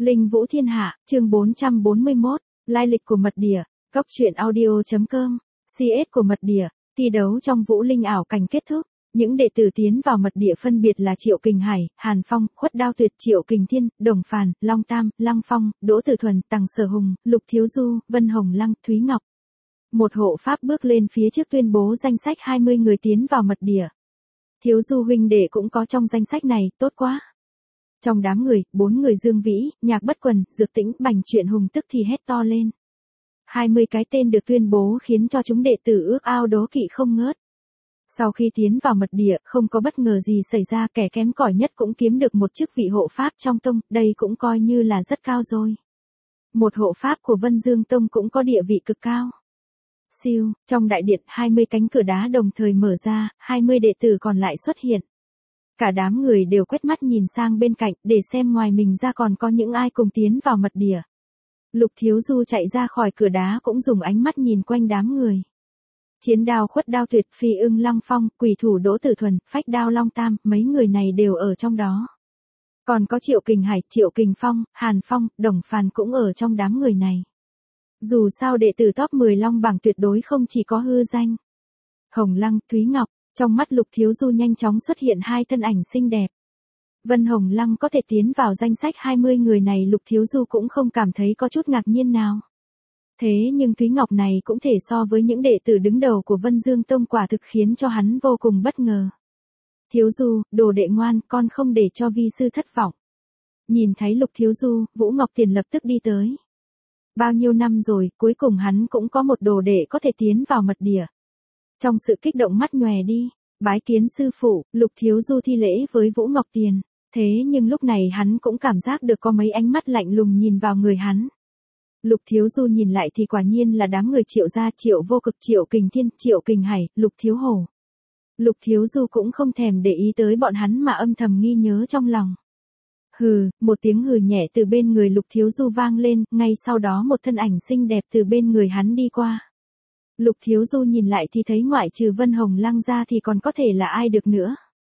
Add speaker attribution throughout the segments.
Speaker 1: Linh Vũ Thiên Hạ, chương 441, lai lịch của mật địa, Cốc truyện audio.com, CS của mật địa, thi đấu trong Vũ Linh ảo cảnh kết thúc. Những đệ tử tiến vào mật địa phân biệt là Triệu Kình Hải, Hàn Phong, Khuất Đao Tuyệt, Triệu Kình Thiên, Đồng Phàn, Long Tam, Lăng Phong, Đỗ Tử Thuần, Tằng Sở Hùng, Lục Thiếu Du, Vân Hồng Lăng, Thúy Ngọc. Một hộ pháp bước lên phía trước tuyên bố danh sách 20 người tiến vào mật địa. Thiếu Du huynh đệ cũng có trong danh sách này, tốt quá. Trong đám người, 4 người Dương Vĩ, Nhạc Bất Quần, Dược Tĩnh, Bành Truyện Hùng tức thì hét to lên. 20 cái tên được tuyên bố khiến cho chúng đệ tử ước ao đố kỵ không ngớt. Sau khi tiến vào mật địa, không có bất ngờ gì xảy ra, kẻ kém cỏi nhất cũng kiếm được một chức vị hộ pháp trong tông, đây cũng coi như là rất cao rồi. Một hộ pháp của Vân Dương Tông cũng có địa vị cực cao. Siêu, trong đại điện 20 cánh cửa đá đồng thời mở ra, 20 đệ tử còn lại xuất hiện. Cả đám người đều quét mắt nhìn sang bên cạnh để xem ngoài mình ra còn có những ai cùng tiến vào mật địa. Lục Thiếu Du chạy ra khỏi cửa đá cũng dùng ánh mắt nhìn quanh đám người. Chiến Đao, Khuất Đao Tuyệt, Phi Ưng, Lăng Phong, Quỷ Thủ Đỗ Tử Thuần, Phách Đao Long Tam, mấy người này đều ở trong đó. Còn có Triệu Kình Hải, Triệu Kình Phong, Hàn Phong, Đồng Phàn cũng ở trong đám người này. Dù sao đệ tử top 10 Long bảng tuyệt đối không chỉ có hư danh. Hồng Lăng, Thúy Ngọc, trong mắt Lục Thiếu Du nhanh chóng xuất hiện hai thân ảnh xinh đẹp. Vân Hồng Lăng có thể tiến vào danh sách 20 người này, Lục Thiếu Du cũng không cảm thấy có chút ngạc nhiên nào. Thế nhưng Thúy Ngọc này cũng thể so với những đệ tử đứng đầu của Vân Dương Tông, quả thực khiến cho hắn vô cùng bất ngờ. Thiếu Du, đồ đệ ngoan, con không để cho vi sư thất vọng. Nhìn thấy Lục Thiếu Du, Vũ Ngọc Tiền lập tức đi tới. Bao nhiêu năm rồi, cuối cùng hắn cũng có một đồ đệ có thể tiến vào mật địa. Trong sự kích động mắt nhòe đi, bái kiến sư phụ, Lục Thiếu Du thi lễ với Vũ Ngọc Tiền. Thế nhưng lúc này hắn cũng cảm giác được có mấy ánh mắt lạnh lùng nhìn vào người hắn. Lục Thiếu Du nhìn lại thì quả nhiên là đám người Triệu gia, Triệu Vô Cực, Triệu Kình Thiên, Triệu Kình Hải, Lục Thiếu Hổ. Lục Thiếu Du cũng không thèm để ý tới bọn hắn mà âm thầm nghi nhớ trong lòng. Hừ, một tiếng hừ nhẹ từ bên người Lục Thiếu Du vang lên, ngay sau đó một thân ảnh xinh đẹp từ bên người hắn đi qua. Lục Thiếu Du nhìn lại thì thấy ngoại trừ Vân Hồng Lăng ra thì còn có thể là ai được nữa.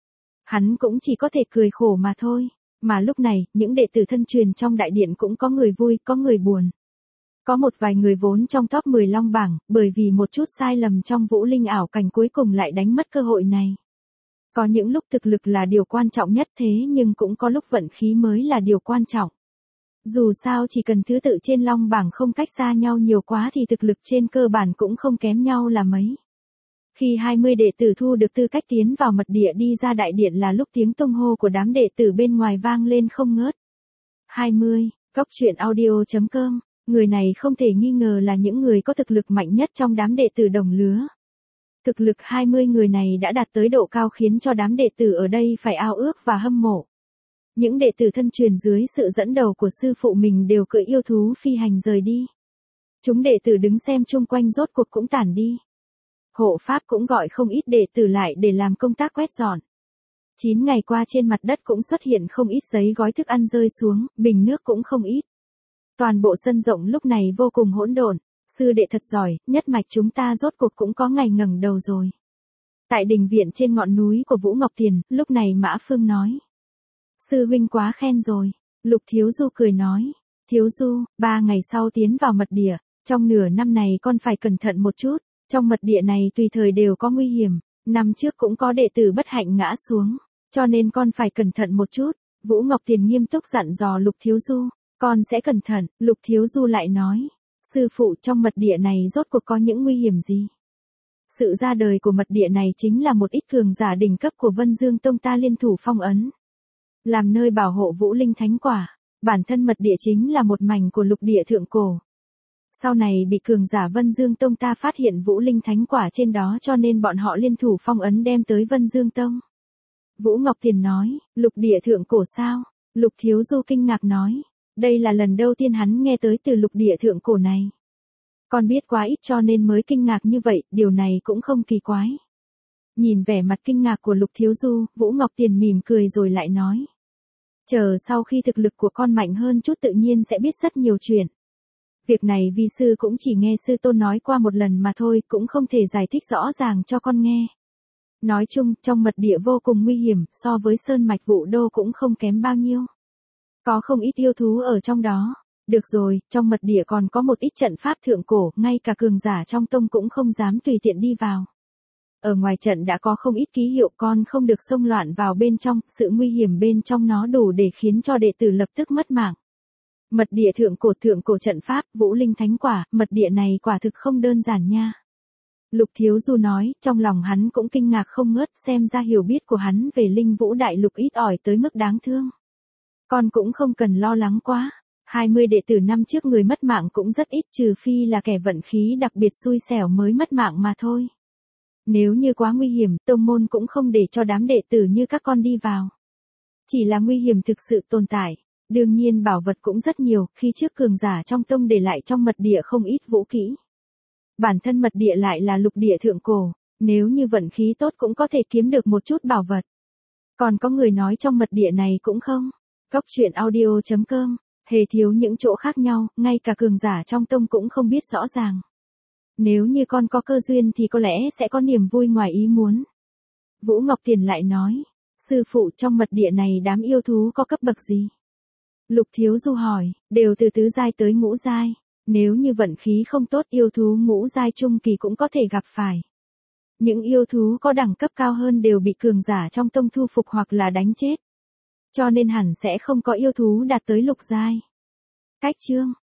Speaker 1: Hắn cũng chỉ có thể cười khổ mà thôi, mà lúc này, những đệ tử thân truyền trong đại điện cũng có người vui, có người buồn. Có một vài người vốn trong top 10 Long bảng, bởi vì một chút sai lầm trong Vũ Linh ảo cảnh cuối cùng lại đánh mất cơ hội này. Có những lúc thực lực là điều quan trọng nhất, thế nhưng cũng có lúc vận khí mới là điều quan trọng. Dù sao chỉ cần thứ tự trên Long bảng không cách xa nhau nhiều quá thì thực lực trên cơ bản cũng không kém nhau là mấy. Khi 20 đệ tử thu được tư cách tiến vào mật địa đi ra đại điện là lúc tiếng tung hô của đám đệ tử bên ngoài vang lên không ngớt. 20, Cốc truyện audio.com, người này không thể nghi ngờ là những người có thực lực mạnh nhất trong đám đệ tử đồng lứa. Thực lực 20 người này đã đạt tới độ cao khiến cho đám đệ tử ở đây phải ao ước và hâm mộ. Những đệ tử thân truyền dưới sự dẫn đầu của sư phụ mình đều cưỡi yêu thú phi hành rời đi. Chúng đệ tử đứng xem chung quanh rốt cuộc cũng tản đi. Hộ pháp cũng gọi không ít đệ tử lại để làm công tác quét dọn. 9 ngày qua trên mặt đất cũng xuất hiện không ít giấy gói thức ăn rơi xuống, bình nước cũng không ít. Toàn bộ sân rộng lúc này vô cùng hỗn độn. Sư đệ thật giỏi, nhất mạch chúng ta rốt cuộc cũng có ngày ngẩng đầu rồi. Tại đình viện trên ngọn núi của Vũ Ngọc Tiền, lúc này Mã Phương nói. Sư huynh quá khen rồi. Lục Thiếu Du cười nói. Thiếu Du, 3 ngày sau tiến vào mật địa, trong nửa năm này con phải cẩn thận một chút. Trong mật địa này tùy thời đều có nguy hiểm, năm trước cũng có đệ tử bất hạnh ngã xuống, cho nên con phải cẩn thận một chút. Vũ Ngọc Tiền nghiêm túc dặn dò Lục Thiếu Du, con sẽ cẩn thận. Lục Thiếu Du lại nói, sư phụ, trong mật địa này rốt cuộc có những nguy hiểm gì? Sự ra đời của mật địa này chính là một ít cường giả đỉnh cấp của Vân Dương Tông ta liên thủ phong ấn, làm nơi bảo hộ Vũ Linh Thánh Quả. Bản thân mật địa chính là một mảnh của lục địa thượng cổ. Sau này bị cường giả Vân Dương Tông ta phát hiện Vũ Linh Thánh Quả trên đó cho nên bọn họ liên thủ phong ấn đem tới Vân Dương Tông. Vũ Ngọc Tiền nói, lục địa thượng cổ sao? Lục Thiếu Du kinh ngạc nói, đây là lần đầu tiên hắn nghe tới từ lục địa thượng cổ này. Con biết quá ít cho nên mới kinh ngạc như vậy, điều này cũng không kỳ quái. Nhìn vẻ mặt kinh ngạc của Lục Thiếu Du, Vũ Ngọc Tiền mỉm cười rồi lại nói. Chờ sau khi thực lực của con mạnh hơn chút tự nhiên sẽ biết rất nhiều chuyện. Việc này vi sư cũng chỉ nghe sư tôn nói qua một lần mà thôi, cũng không thể giải thích rõ ràng cho con nghe. Nói chung, trong mật địa vô cùng nguy hiểm, so với sơn mạch Vũ Đô cũng không kém bao nhiêu. Có không ít yêu thú ở trong đó. Được rồi, trong mật địa còn có một ít trận pháp thượng cổ, ngay cả cường giả trong tông cũng không dám tùy tiện đi vào. Ở ngoài trận đã có không ít ký hiệu, con không được xông loạn vào bên trong, sự nguy hiểm bên trong nó đủ để khiến cho đệ tử lập tức mất mạng. Mật địa thượng cổ trận pháp, Vũ Linh Thánh Quả, mật địa này quả thực không đơn giản nha. Lục Thiếu Du nói, trong lòng hắn cũng kinh ngạc không ngớt, xem ra hiểu biết của hắn về Linh Vũ Đại Lục ít ỏi tới mức đáng thương. Con cũng không cần lo lắng quá. 20 đệ tử năm trước người mất mạng cũng rất ít, trừ phi là kẻ vận khí đặc biệt xui xẻo mới mất mạng mà thôi. Nếu như quá nguy hiểm, tông môn cũng không để cho đám đệ tử như các con đi vào. Chỉ là nguy hiểm thực sự tồn tại. Đương nhiên bảo vật cũng rất nhiều, khi trước cường giả trong tông để lại trong mật địa không ít vũ kỹ. Bản thân mật địa lại là lục địa thượng cổ, nếu như vận khí tốt cũng có thể kiếm được một chút bảo vật. Còn có người nói trong mật địa này cũng không. Cốc truyện audio.com, hề thiếu những chỗ khác nhau, ngay cả cường giả trong tông cũng không biết rõ ràng. Nếu như con có cơ duyên thì có lẽ sẽ có niềm vui ngoài ý muốn. Vũ Ngọc Tiền lại nói, sư phụ trong mật địa này đám yêu thú có cấp bậc gì? Lục Thiếu Du hỏi, đều từ tứ giai tới ngũ giai. Nếu như vận khí không tốt, yêu thú ngũ giai trung kỳ cũng có thể gặp phải. Những yêu thú có đẳng cấp cao hơn đều bị cường giả trong tông thu phục hoặc là đánh chết. Cho nên hẳn sẽ không có yêu thú đạt tới lục giai. Cách chương